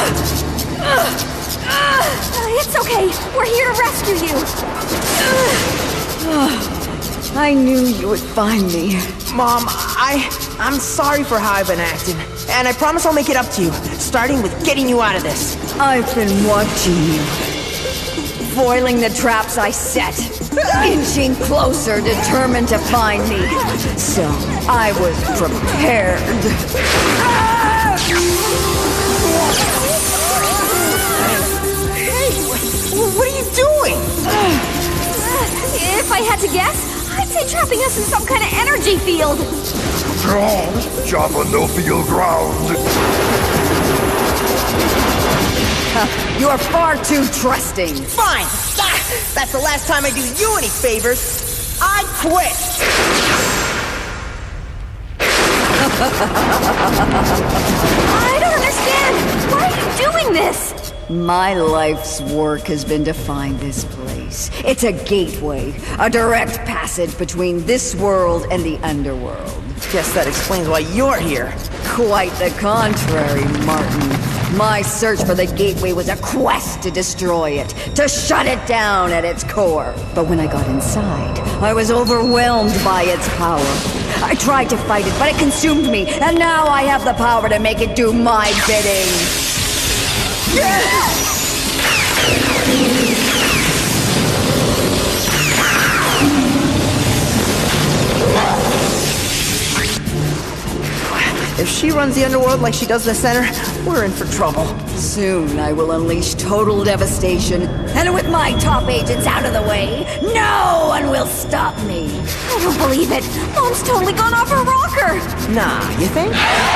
It's okay. We're here to rescue you. I knew you would find me. Mom, I'm sorry for how I've been acting. And I promise I'll make it up to you, starting with getting you out of this. I've been watching you. Foiling the traps I set. Inching closer, determined to find me. So, I was prepared. Hey, what are you doing? If I had to guess, I'd say trapping us in some kind of energy field. Ground, Java no feel ground. You are far too trusting. Fine. That's the last time I do you any favors. I quit. I don't understand. Why are you doing this? My life's work has been to find this place. It's a gateway, a direct passage between this world and the underworld. Guess that explains why you're here. Quite the contrary, Martin. My search for the gateway was a quest to destroy it, to shut it down at its core. But when I got inside, I was overwhelmed by its power. I tried to fight it, but it consumed me, and now I have the power to make it do my bidding. If she runs the underworld like she does the center, we're in for trouble. Soon I will unleash total devastation, and with my top agents out of the way, no one will stop me. I don't believe it. Mom's totally gone off her rocker. Nah, you think?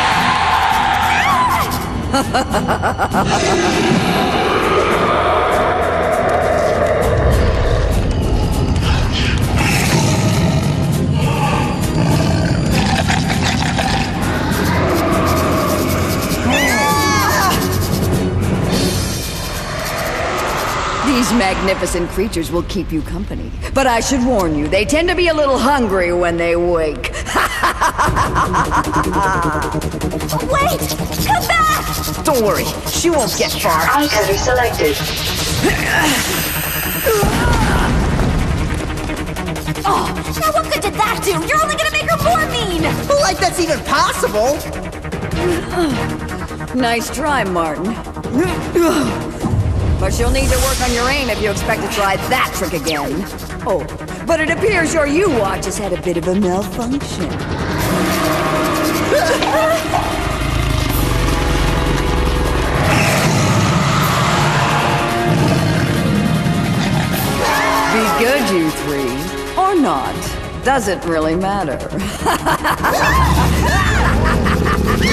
These magnificent creatures will keep you company. But I should warn you, they tend to be a little hungry when they wake. Wait! Come back! Don't worry, she won't get far. Eye-cutter selected. Oh, now what good did that do? You're only gonna make her more mean! Like that's even possible! Nice try, Martin. But you'll need to work on your aim if you expect to try that trick again. Oh, but it appears your U-Watch has had a bit of a malfunction. Be good, you three. Or not. Doesn't really matter.